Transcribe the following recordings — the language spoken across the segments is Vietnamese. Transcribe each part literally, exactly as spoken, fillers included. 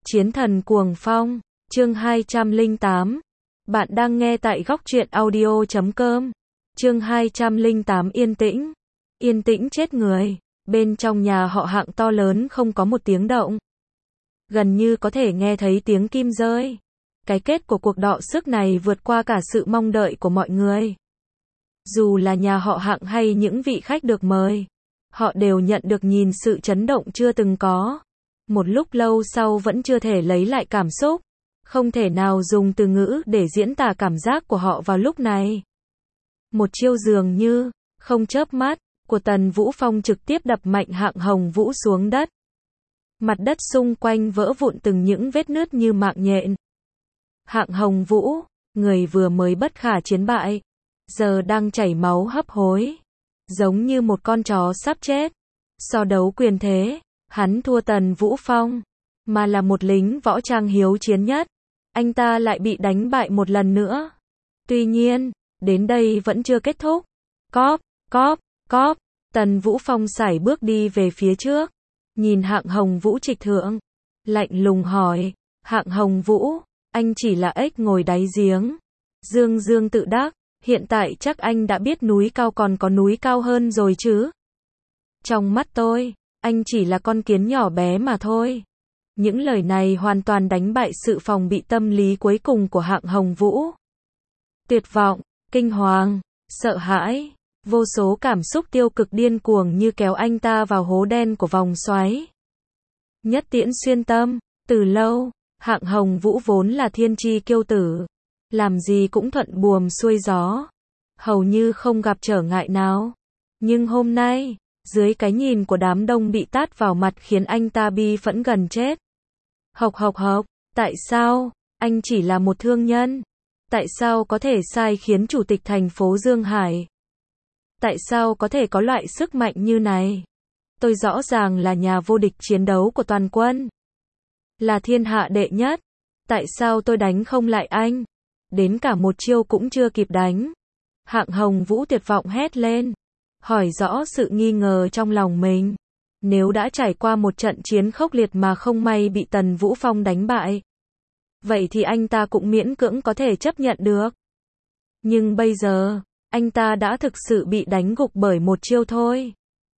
Chiến thần cuồng phong, chương hai trăm lẻ tám. Bạn đang nghe tại góc truyện audio chấm com. Chương hai trăm lẻ tám yên tĩnh. Yên tĩnh chết người. Bên trong nhà họ Hạng to lớn không có một tiếng động. Gần như có thể nghe thấy tiếng kim rơi. Cái kết của cuộc đọ sức này vượt qua cả sự mong đợi của mọi người. Dù là nhà họ Hạng hay những vị khách được mời, họ đều nhận được nhìn sự chấn động chưa từng có. Một lúc lâu sau vẫn chưa thể lấy lại cảm xúc. Không thể nào dùng từ ngữ để diễn tả cảm giác của họ vào lúc này. Một chiêu dường như, không chớp mắt, của Tần Vũ Phong trực tiếp đập mạnh Hạng Hồng Vũ xuống đất. Mặt đất xung quanh vỡ vụn từng những vết nứt như mạng nhện. Hạng Hồng Vũ, người vừa mới bất khả chiến bại, giờ đang chảy máu hấp hối. Giống như một con chó sắp chết. So đấu quyền thế, hắn thua Tần Vũ Phong, mà là một lính võ trang hiếu chiến nhất. Anh ta lại bị đánh bại một lần nữa. Tuy nhiên, đến đây vẫn chưa kết thúc. Cóp, cóp, cóp, Tần Vũ Phong sải bước đi về phía trước. Nhìn Hạng Hồng Vũ trịch thượng. Lạnh lùng hỏi, Hạng Hồng Vũ, anh chỉ là ếch ngồi đáy giếng. Dương Dương tự đắc, hiện tại chắc anh đã biết núi cao còn có núi cao hơn rồi chứ. Trong mắt tôi, anh chỉ là con kiến nhỏ bé mà thôi. Những lời này hoàn toàn đánh bại sự phòng bị tâm lý cuối cùng của Hạng Hồng Vũ. Tuyệt vọng, kinh hoàng, sợ hãi, vô số cảm xúc tiêu cực điên cuồng như kéo anh ta vào hố đen của vòng xoáy. Nhất tiễn xuyên tâm, từ lâu, Hạng Hồng Vũ vốn là thiên chi kiêu tử. Làm gì cũng thuận buồm xuôi gió. Hầu như không gặp trở ngại nào. Nhưng hôm nay, dưới cái nhìn của đám đông bị tát vào mặt khiến anh ta bi phẫn gần chết. Hộc hộc hộc, tại sao, anh chỉ là một thương nhân? Tại sao có thể sai khiến chủ tịch thành phố Dương Hải? Tại sao có thể có loại sức mạnh như này? Tôi rõ ràng là nhà vô địch chiến đấu của toàn quân. Là thiên hạ đệ nhất. Tại sao tôi đánh không lại anh? Đến cả một chiêu cũng chưa kịp đánh. Hạng Hồng Vũ tuyệt vọng hét lên. Hỏi rõ sự nghi ngờ trong lòng mình. Nếu đã trải qua một trận chiến khốc liệt mà không may bị Tần Vũ Phong đánh bại, vậy thì anh ta cũng miễn cưỡng có thể chấp nhận được. Nhưng bây giờ, anh ta đã thực sự bị đánh gục bởi một chiêu thôi.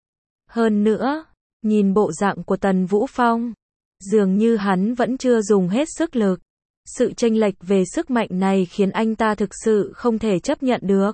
Hơn nữa, nhìn bộ dạng của Tần Vũ Phong, dường như hắn vẫn chưa dùng hết sức lực. Sự chênh lệch về sức mạnh này khiến anh ta thực sự không thể chấp nhận được.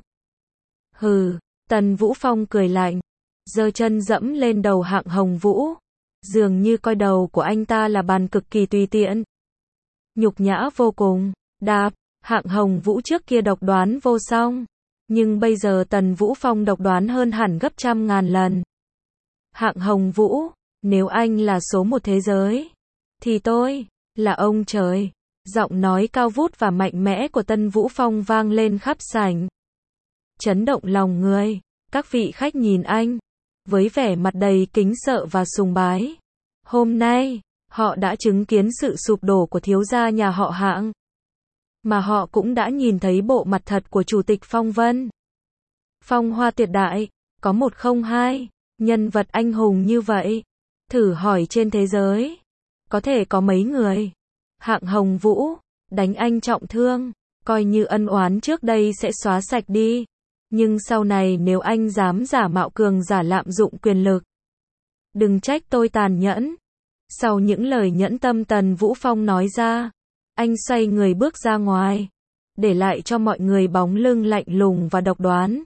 Hừ, Tần Vũ Phong cười lạnh, giơ chân dẫm lên đầu Hạng Hồng Vũ. Dường như coi đầu của anh ta là bàn cực kỳ tùy tiện. Nhục nhã vô cùng, đạp, Hạng Hồng Vũ trước kia độc đoán vô song. Nhưng bây giờ Tần Vũ Phong độc đoán hơn hẳn gấp trăm ngàn lần. Hạng Hồng Vũ, nếu anh là số một thế giới, thì tôi, là ông trời. Giọng nói cao vút và mạnh mẽ của Tần Vũ Phong vang lên khắp sảnh. Chấn động lòng người, các vị khách nhìn anh, với vẻ mặt đầy kính sợ và sùng bái. Hôm nay, họ đã chứng kiến sự sụp đổ của thiếu gia nhà họ Hạng. Mà họ cũng đã nhìn thấy bộ mặt thật của Chủ tịch Phong Vân. Phong hoa tuyệt đại, có một không hai, nhân vật anh hùng như vậy. Thử hỏi trên thế giới, có thể có mấy người. Hạng Hồng Vũ, đánh anh trọng thương, coi như ân oán trước đây sẽ xóa sạch đi. Nhưng sau này nếu anh dám giả mạo cường giả lạm dụng quyền lực, đừng trách tôi tàn nhẫn. Sau những lời nhẫn tâm Tần Vũ Phong nói ra, anh xoay người bước ra ngoài, để lại cho mọi người bóng lưng lạnh lùng và độc đoán.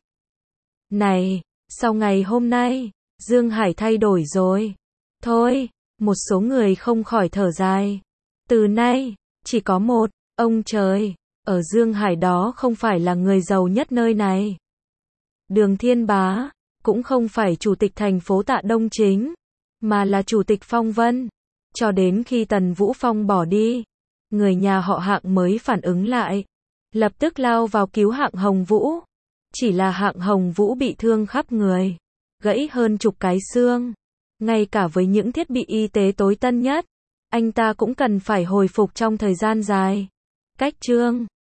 Này, sau ngày hôm nay, Dương Hải thay đổi rồi. Thôi, một số người không khỏi thở dài. Từ nay, chỉ có một, ông trời, ở Dương Hải đó không phải là người giàu nhất nơi này. Đường Thiên Bá, cũng không phải chủ tịch thành phố Tạ Đông Chính, mà là chủ tịch Phong Vân. Cho đến khi Tần Vũ Phong bỏ đi, người nhà họ Hạng mới phản ứng lại. Lập tức lao vào cứu Hạng Hồng Vũ. Chỉ là Hạng Hồng Vũ bị thương khắp người, gãy hơn chục cái xương. Ngay cả với những thiết bị y tế tối tân nhất, anh ta cũng cần phải hồi phục trong thời gian dài. Cách chương